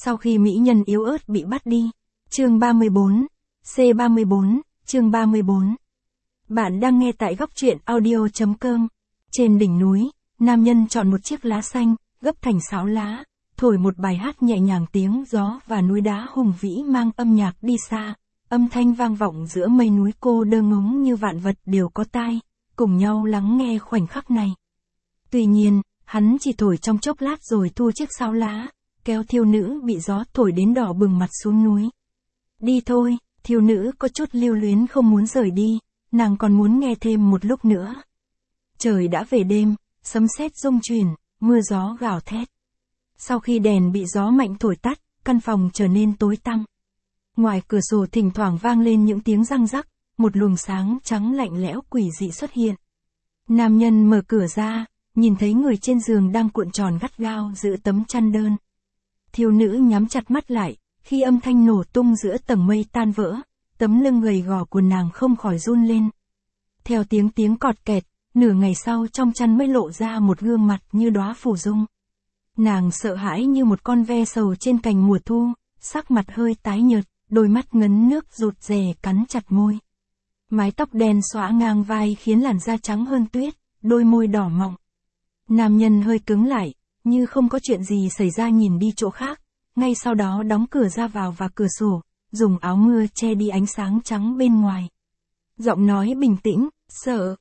Sau khi mỹ nhân yếu ớt bị bắt đi. Chương 34, C34, chương 34. Bạn đang nghe tại góc truyện audio.com. Trên đỉnh núi, nam nhân chọn một chiếc lá xanh, gấp thành 6 lá, thổi một bài hát nhẹ nhàng, tiếng gió và núi đá hùng vĩ mang âm nhạc đi xa. Âm thanh vang vọng giữa mây núi, cô đơn ngóng như vạn vật đều có tai, cùng nhau lắng nghe khoảnh khắc này. Tuy nhiên, hắn chỉ thổi trong chốc lát rồi thu chiếc 6 lá, kéo thiếu nữ bị gió thổi đến đỏ bừng mặt xuống núi. Đi thôi, thiếu nữ có chút lưu luyến không muốn rời đi, nàng còn muốn nghe thêm một lúc nữa. Trời đã về đêm, sấm sét rung chuyển, mưa gió gào thét. Sau khi đèn bị gió mạnh thổi tắt, căn phòng trở nên tối tăm. Ngoài cửa sổ thỉnh thoảng vang lên những tiếng răng rắc, một luồng sáng trắng lạnh lẽo quỷ dị xuất hiện. Nam nhân mở cửa ra, nhìn thấy người trên giường đang cuộn tròn gắt gao giữ tấm chăn đơn. Thiếu nữ nhắm chặt mắt lại, khi âm thanh nổ tung giữa tầng mây tan vỡ, tấm lưng gầy gò của nàng không khỏi run lên. Theo tiếng cọt kẹt, nửa ngày sau trong chăn mới lộ ra một gương mặt như đóa phù dung. Nàng sợ hãi như một con ve sầu trên cành mùa thu, sắc mặt hơi tái nhợt, đôi mắt ngấn nước rụt rè cắn chặt môi. Mái tóc đen xõa ngang vai khiến làn da trắng hơn tuyết, đôi môi đỏ mọng. Nam nhân hơi cứng lại, như không có chuyện gì xảy ra nhìn đi chỗ khác, ngay sau đó đóng cửa ra vào và cửa sổ, dùng áo mưa che đi ánh sáng trắng bên ngoài. Giọng nói bình tĩnh, sợ,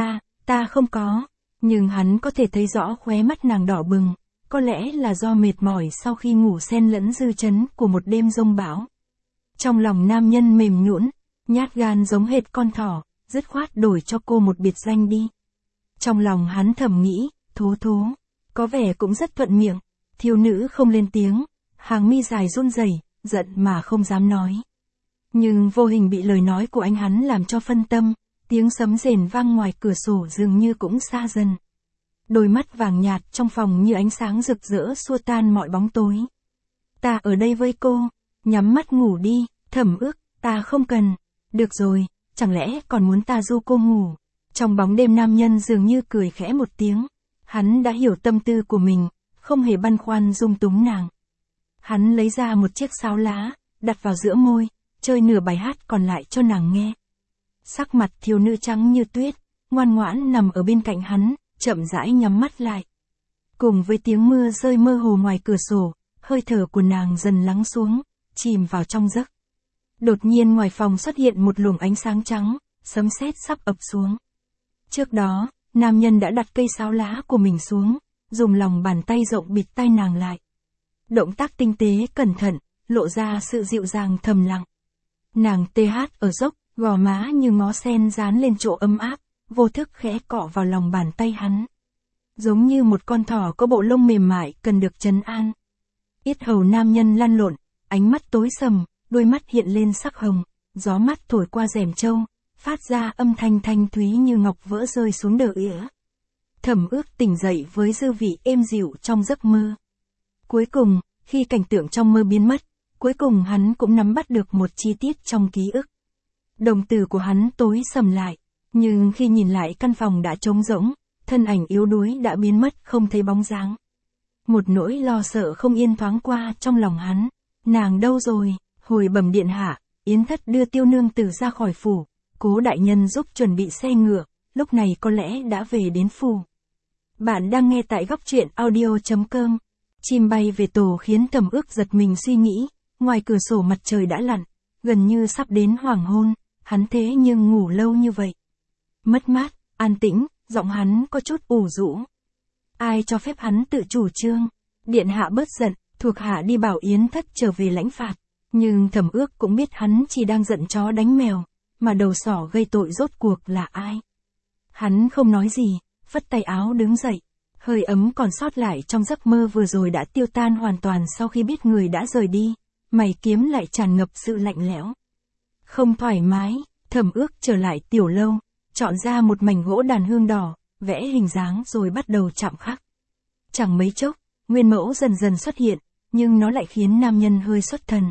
ta không có, nhưng hắn có thể thấy rõ khóe mắt nàng đỏ bừng, có lẽ là do mệt mỏi sau khi ngủ xen lẫn dư chấn của một đêm giông bão. Trong lòng nam nhân mềm nhũn, nhát gan giống hệt con thỏ, dứt khoát đổi cho cô một biệt danh đi. Trong lòng hắn thầm nghĩ, thố, có vẻ cũng rất thuận miệng. Thiếu nữ không lên tiếng, hàng mi dài run rẩy, giận mà không dám nói. Nhưng vô hình bị lời nói của anh hắn làm cho phân tâm, tiếng sấm rền vang ngoài cửa sổ dường như cũng xa dần. Đôi mắt vàng nhạt trong phòng như ánh sáng rực rỡ xua tan mọi bóng tối. Ta ở đây với cô, nhắm mắt ngủ đi, Thẩm Ước, ta không cần. Được rồi, chẳng lẽ còn muốn ta du cô ngủ? Trong bóng đêm nam nhân dường như cười khẽ một tiếng. Hắn đã hiểu tâm tư của mình, không hề băn khoăn dung túng nàng. Hắn lấy ra một chiếc 6 lá, đặt vào giữa môi, chơi nửa bài hát còn lại cho nàng nghe. Sắc mặt thiếu nữ trắng như tuyết, ngoan ngoãn nằm ở bên cạnh hắn, chậm rãi nhắm mắt lại. Cùng với tiếng mưa rơi mơ hồ ngoài cửa sổ, hơi thở của nàng dần lắng xuống, chìm vào trong giấc. Đột nhiên ngoài phòng xuất hiện một luồng ánh sáng trắng, sấm sét sắp ập xuống. Trước đó, nam nhân đã đặt cây 6 lá của mình xuống, dùng lòng bàn tay rộng bịt tai nàng lại. Động tác tinh tế cẩn thận, lộ ra sự dịu dàng thầm lặng. Nàng tê hát ở dốc, gò má như ngó sen dán lên chỗ ấm áp, vô thức khẽ cọ vào lòng bàn tay hắn. Giống như một con thỏ có bộ lông mềm mại cần được trấn an. Yết hầu nam nhân lăn lộn, ánh mắt tối sầm, đôi mắt hiện lên sắc hồng, gió mát thổi qua rèm trâu, phát ra âm thanh thanh thúy như ngọc vỡ rơi xuống đờ ỉa. Thẩm Ước tỉnh dậy với dư vị êm dịu trong giấc mơ. Cuối cùng, khi cảnh tượng trong mơ biến mất, cuối cùng hắn cũng nắm bắt được một chi tiết trong ký ức. Đồng tử của hắn tối sầm lại, nhưng khi nhìn lại căn phòng đã trống rỗng, thân ảnh yếu đuối đã biến mất không thấy bóng dáng. Một nỗi lo sợ không yên thoáng qua trong lòng hắn. Nàng đâu rồi? Hồi bẩm điện hạ, Yến Thất đưa Tiêu nương tử ra khỏi phủ, Cố đại nhân giúp chuẩn bị xe ngựa, lúc này có lẽ đã về đến phủ. Bạn đang nghe tại góc truyện audio.com. Chim bay về tổ khiến Thẩm Ước giật mình suy nghĩ, ngoài cửa sổ mặt trời đã lặn, gần như sắp đến hoàng hôn, hắn thế nhưng ngủ lâu như vậy. Mất mát, an tĩnh, giọng hắn có chút ủ rũ. Ai cho phép hắn tự chủ trương? Điện hạ bớt giận, thuộc hạ đi bảo Yến Thất trở về lãnh phạt. Nhưng Thẩm Ước cũng biết hắn chỉ đang giận chó đánh mèo, mà đầu sỏ gây tội rốt cuộc là ai. Hắn không nói gì, phất tay áo đứng dậy. Hơi ấm còn sót lại trong giấc mơ vừa rồi đã tiêu tan hoàn toàn sau khi biết người đã rời đi, mày kiếm lại tràn ngập sự lạnh lẽo. Không thoải mái, Thẩm Ước trở lại tiểu lâu, chọn ra một mảnh gỗ đàn hương đỏ, vẽ hình dáng rồi bắt đầu chạm khắc. Chẳng mấy chốc, nguyên mẫu dần dần xuất hiện, nhưng nó lại khiến nam nhân hơi xuất thần.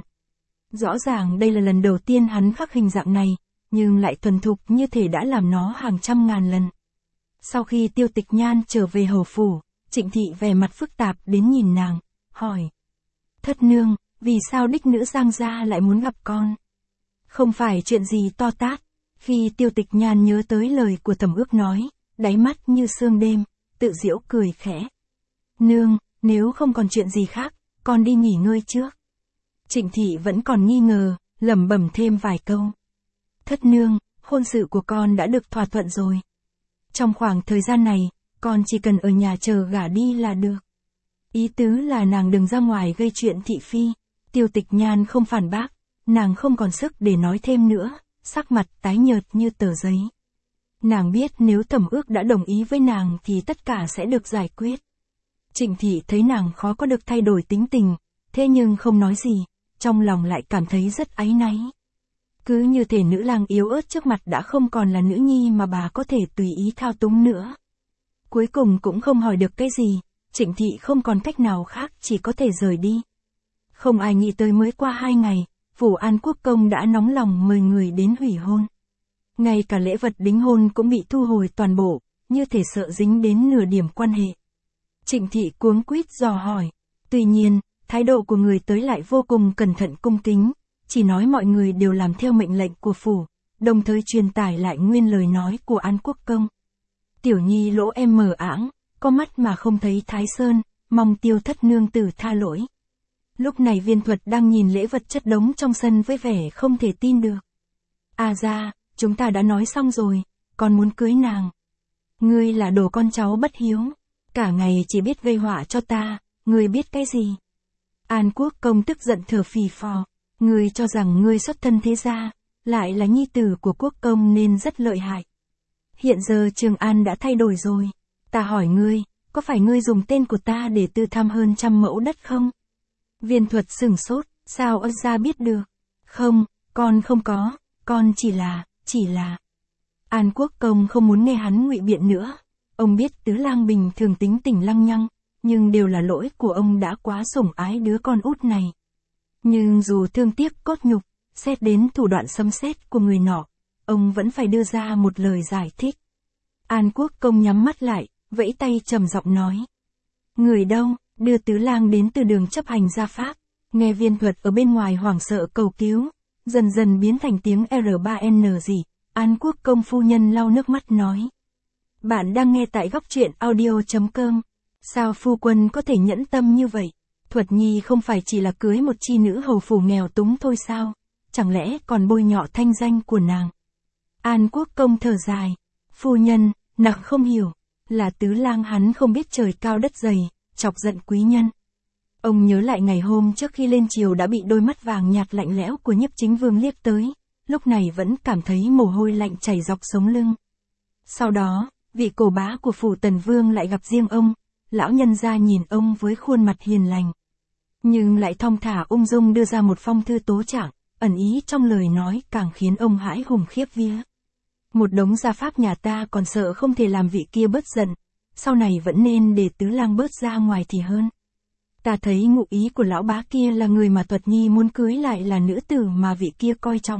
Rõ ràng đây là lần đầu tiên hắn khắc hình dạng này, nhưng lại thuần thục như thể đã làm nó hàng trăm ngàn lần. Sau khi Tiêu Tịch Nhan trở về hầu phủ, Trịnh Thị vẻ mặt phức tạp đến nhìn nàng, hỏi. Thất nương, vì sao đích nữ Giang gia lại muốn gặp con? Không phải chuyện gì to tát. Khi Tiêu Tịch Nhan nhớ tới lời của Thẩm Ước nói, đáy mắt như sương đêm, tự giễu cười khẽ. Nương, nếu không còn chuyện gì khác, con đi nghỉ ngơi trước. Trịnh Thị vẫn còn nghi ngờ, lẩm bẩm thêm vài câu. Thất nương, hôn sự của con đã được thỏa thuận rồi. Trong khoảng thời gian này, con chỉ cần ở nhà chờ gả đi là được. Ý tứ là nàng đừng ra ngoài gây chuyện thị phi. Tiêu Tịch Nhan không phản bác, nàng không còn sức để nói thêm nữa, sắc mặt tái nhợt như tờ giấy. Nàng biết nếu Thẩm Ước đã đồng ý với nàng thì tất cả sẽ được giải quyết. Trịnh Thị thấy nàng khó có được thay đổi tính tình, thế nhưng không nói gì, trong lòng lại cảm thấy rất áy náy. Cứ như thể nữ lang yếu ớt trước mặt đã không còn là nữ nhi mà bà có thể tùy ý thao túng nữa. Cuối cùng cũng không hỏi được cái gì, Trịnh Thị không còn cách nào khác chỉ có thể rời đi. Không ai nghĩ tới mới qua 2 ngày, Phủ An Quốc Công đã nóng lòng mời người đến hủy hôn. Ngay cả lễ vật đính hôn cũng bị thu hồi toàn bộ, như thể sợ dính đến nửa điểm quan hệ. Trịnh Thị cuống quýt dò hỏi. Tuy nhiên, thái độ của người tới lại vô cùng cẩn thận cung kính, chỉ nói mọi người đều làm theo mệnh lệnh của phủ, đồng thời truyền tải lại nguyên lời nói của An Quốc Công. Tiểu nhi lỗ em mờ ảng, có mắt mà không thấy Thái Sơn, mong Tiêu thất nương tử tha lỗi. Lúc này Viên Thuật đang nhìn lễ vật chất đống trong sân với vẻ không thể tin được. Ra, chúng ta đã nói xong rồi, con muốn cưới nàng. Ngươi là đồ con cháu bất hiếu, cả ngày chỉ biết gây họa cho ta, ngươi biết cái gì? An Quốc Công tức giận thở phì phò, ngươi cho rằng ngươi xuất thân thế gia, lại là nhi tử của Quốc Công nên rất lợi hại. Hiện giờ Trường An đã thay đổi rồi, ta hỏi ngươi, có phải ngươi dùng tên của ta để tư thăm hơn 100 mẫu đất không? Viên Thuật sửng sốt, sao ra biết được? Không, con không có, con chỉ là. An Quốc Công không muốn nghe hắn ngụy biện nữa. Ông biết Tứ Lang bình thường tính tình lăng nhăng, nhưng đều là lỗi của ông đã quá sủng ái đứa con út này. Nhưng dù thương tiếc cốt nhục, xét đến thủ đoạn xâm xét của người nọ, ông vẫn phải đưa ra một lời giải thích. An Quốc Công nhắm mắt lại, vẫy tay trầm giọng nói. Người đâu, đưa Tứ Lang đến từ đường chấp hành gia pháp. Nghe Viên Thuật ở bên ngoài hoảng sợ cầu cứu, dần dần biến thành tiếng R3N gì. An Quốc Công phu nhân lau nước mắt nói. Bạn đang nghe tại góc truyện audio.com. Sao phu quân có thể nhẫn tâm như vậy? Thuật Nhi không phải chỉ là cưới một chi nữ hầu phủ nghèo túng thôi sao? Chẳng lẽ còn bôi nhọ thanh danh của nàng? An Quốc Công thở dài. Phu nhân, nàng không hiểu. Là Tứ Lang hắn không biết trời cao đất dày, chọc giận quý nhân. Ông nhớ lại ngày hôm trước khi lên triều đã bị đôi mắt vàng nhạt lạnh lẽo của Nhiếp Chính Vương liếc tới. Lúc này vẫn cảm thấy mồ hôi lạnh chảy dọc sống lưng. Sau đó, vị cổ bá của phủ Tần Vương lại gặp riêng ông, lão nhân gia nhìn ông với khuôn mặt hiền lành. Nhưng lại thong thả ung dung đưa ra một phong thư tố trạng, ẩn ý trong lời nói càng khiến ông hãi hùng khiếp vía. Một đống gia pháp nhà ta còn sợ không thể làm vị kia bớt giận, sau này vẫn nên để Tứ Lang bớt ra ngoài thì hơn. Ta thấy ngụ ý của lão bá kia là người mà Thuật Nhi muốn cưới lại là nữ tử mà vị kia coi trọng.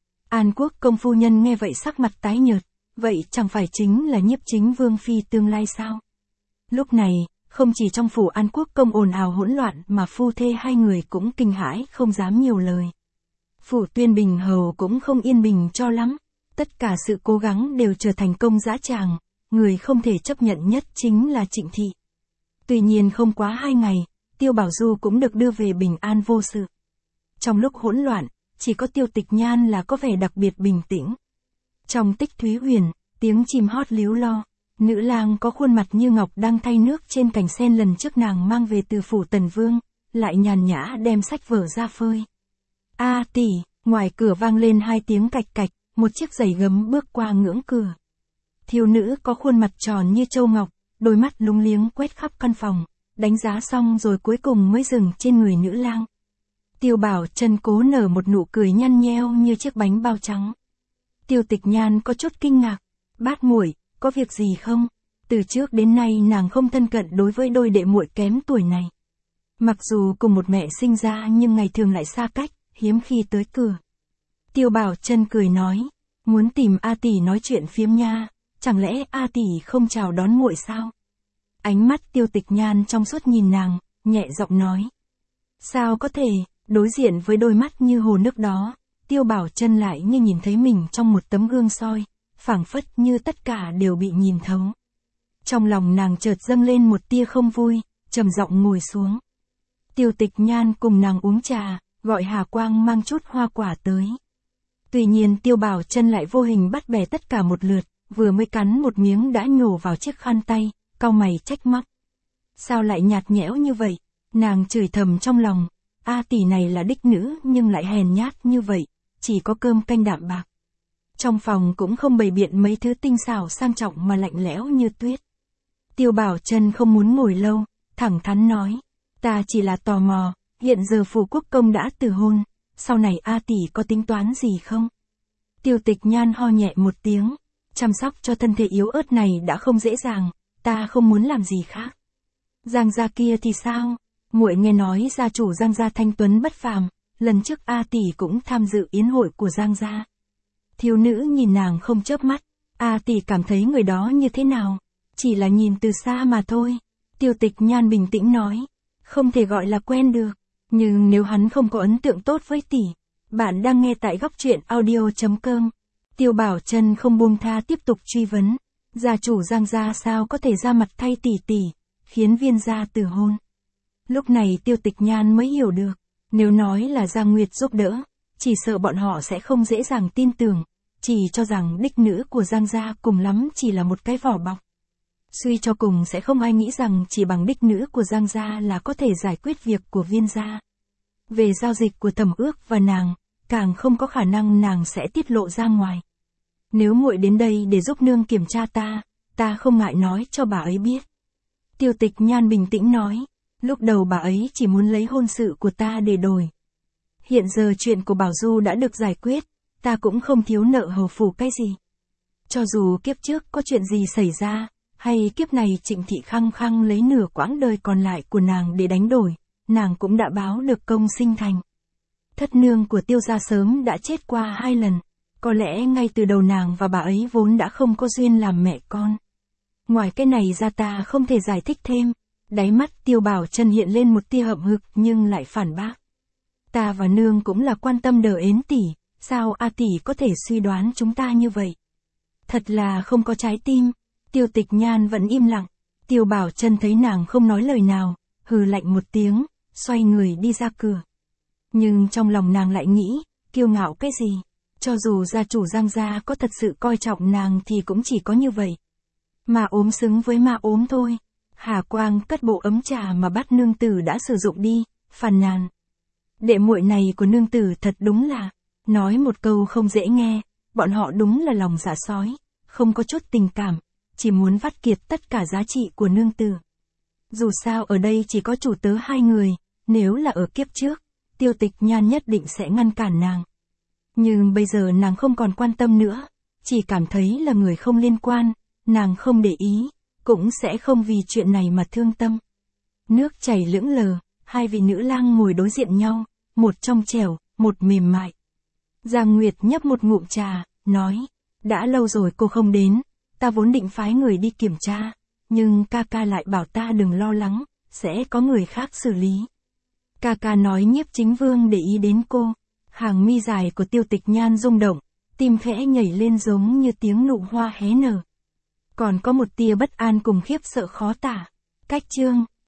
An Quốc Công phu nhân nghe vậy sắc mặt tái nhợt, vậy chẳng phải chính là Nhiếp Chính Vương phi tương lai sao? Lúc này, không chỉ trong phủ An Quốc Công ồn ào hỗn loạn mà phu thê hai người cũng kinh hãi không dám nhiều lời. Phủ Tuyên Bình hầu cũng không yên bình cho lắm, tất cả sự cố gắng đều trở thành công dã tràng, người không thể chấp nhận nhất chính là Trịnh Thị. Tuy nhiên không quá 2 ngày, Tiêu Bảo Du cũng được đưa về bình an vô sự. Trong lúc hỗn loạn, chỉ có Tiêu Tịch Nhan là có vẻ đặc biệt bình tĩnh. Trong Tích Thúy Huyền, tiếng chim hót líu lo, nữ lang có khuôn mặt như ngọc đang thay nước trên cành sen lần trước nàng mang về từ phủ Tần Vương, lại nhàn nhã đem sách vở ra phơi. Tỷ, ngoài cửa vang lên 2 tiếng cạch cạch, một chiếc giày gấm bước qua ngưỡng cửa. Thiếu nữ có khuôn mặt tròn như châu ngọc, đôi mắt lúng liếng quét khắp căn phòng, đánh giá xong rồi cuối cùng mới dừng trên người nữ lang. Tiêu Bảo Chân cố nở một nụ cười nhăn nheo như chiếc bánh bao trắng. Tiêu Tịch Nhan có chút kinh ngạc. Bát muội, có việc gì không? Từ trước đến nay nàng không thân cận đối với đôi đệ muội kém tuổi này. Mặc dù cùng một mẹ sinh ra nhưng ngày thường lại xa cách, hiếm khi tới cửa. Tiêu Bảo Chân cười nói, muốn tìm A tỷ nói chuyện phiếm nha, chẳng lẽ A tỷ không chào đón muội sao? Ánh mắt Tiêu Tịch Nhan trong suốt nhìn nàng, nhẹ giọng nói. Sao có thể, Đối diện với đôi mắt như hồ nước đó, Tiêu Bảo Chân lại như nhìn thấy mình trong một tấm gương soi, phảng phất như tất cả đều bị nhìn thấu. Trong lòng nàng chợt dâng lên một tia không vui, trầm giọng ngồi xuống. Tiêu Tịch Nhan cùng nàng uống trà, gọi Hà Quang mang chút hoa quả tới. Tuy nhiên Tiêu Bảo Chân lại vô hình bắt bẻ tất cả một lượt, vừa mới cắn một miếng đã nhổ vào chiếc khăn tay, cau mày trách móc. Sao lại nhạt nhẽo như vậy? Nàng chửi thầm trong lòng, A tỷ này là đích nữ nhưng lại hèn nhát như vậy, chỉ có cơm canh đạm bạc. Trong phòng cũng không bày biện mấy thứ tinh xảo sang trọng mà lạnh lẽo như tuyết. Tiêu Bảo Chân không muốn ngồi lâu, thẳng thắn nói, ta chỉ là tò mò, hiện giờ Phù Quốc công đã từ hôn, sau này A tỷ có tính toán gì không? Tiêu Tịch Nhan ho nhẹ một tiếng, chăm sóc cho thân thể yếu ớt này đã không dễ dàng, ta không muốn làm gì khác. Giang gia kia thì sao? Muội nghe nói gia chủ Giang gia thanh tuấn bất phàm, lần trước A tỷ cũng tham dự yến hội của Giang gia. Thiếu nữ nhìn nàng không chớp mắt, A tỷ cảm thấy người đó như thế nào? Chỉ là nhìn từ xa mà thôi. Tiêu Tịch Nhan bình tĩnh nói, không thể gọi là quen được, nhưng nếu hắn không có ấn tượng tốt với tỷ. Bạn đang nghe tại góc truyện audio.com. Tiêu Bảo Chân không buông tha tiếp tục truy vấn, gia chủ Giang gia sao có thể ra mặt thay tỷ, khiến Viên gia từ hôn. Lúc này Tiêu Tịch Nhan mới hiểu được, nếu nói là Giang Nguyệt giúp đỡ, chỉ sợ bọn họ sẽ không dễ dàng tin tưởng, chỉ cho rằng đích nữ của Giang gia cùng lắm chỉ là một cái vỏ bọc. Suy cho cùng sẽ không ai nghĩ rằng chỉ bằng đích nữ của Giang gia là có thể giải quyết việc của Viên gia. Về giao dịch của Thẩm Ước và nàng, càng không có khả năng nàng sẽ tiết lộ ra ngoài. Nếu muội đến đây để giúp nương kiểm tra ta không ngại nói cho bà ấy biết. Tiêu Tịch Nhan bình tĩnh nói, lúc đầu bà ấy chỉ muốn lấy hôn sự của ta để đổi. Hiện giờ chuyện của Bảo Du đã được giải quyết, ta cũng không thiếu nợ hầu phủ cái gì. Cho dù kiếp trước có chuyện gì xảy ra, hay kiếp này Trịnh Thị khăng khăng lấy nửa quãng đời còn lại của nàng để đánh đổi, nàng cũng đã báo được công sinh thành. Thất nương của Tiêu gia sớm đã chết qua 2 lần, có lẽ ngay từ đầu nàng và bà ấy vốn đã không có duyên làm mẹ con. Ngoài cái này ra ta không thể giải thích thêm. Đáy mắt Tiêu Bảo Chân hiện lên một tia hậm hực nhưng lại phản bác. Ta và nương cũng là quan tâm đờ ến tỷ, sao A tỷ có thể suy đoán chúng ta như vậy? Thật là không có trái tim. Tiêu Tịch Nhan vẫn im lặng. Tiêu Bảo Chân thấy nàng không nói lời nào, hừ lạnh một tiếng, xoay người đi ra cửa. Nhưng trong lòng nàng lại nghĩ, kiêu ngạo cái gì? Cho dù gia chủ Giang gia có thật sự coi trọng nàng thì cũng chỉ có như vậy. Mà ốm xứng với ma ốm thôi. Hà Quang cất bộ ấm trà mà bát nương tử đã sử dụng đi, phàn nàn. Đệ muội này của nương tử thật đúng là, nói một câu không dễ nghe, bọn họ đúng là lòng dạ sói, không có chút tình cảm, chỉ muốn vắt kiệt tất cả giá trị của nương tử. Dù sao ở đây chỉ có chủ tớ 2 người, nếu là ở kiếp trước, Tiêu Tịch Nhan nhất định sẽ ngăn cản nàng. Nhưng bây giờ nàng không còn quan tâm nữa, chỉ cảm thấy là người không liên quan, nàng không để ý, cũng sẽ không vì chuyện này mà thương tâm. Nước chảy lững lờ, 2 vị nữ lang ngồi đối diện nhau, một trong trẻo, một mềm mại. Giang Nguyệt nhấp một ngụm trà, nói, đã lâu rồi cô không đến, ta vốn định phái người đi kiểm tra, nhưng ca ca lại bảo ta đừng lo lắng, sẽ có người khác xử lý. Ca ca nói Nhiếp Chính Vương để ý đến cô. Hàng mi dài của Tiêu Tịch Nhan rung động, tim khẽ nhảy lên giống như tiếng nụ hoa hé nở. Còn có một tia bất an cùng khiếp sợ khó tả. Cách chương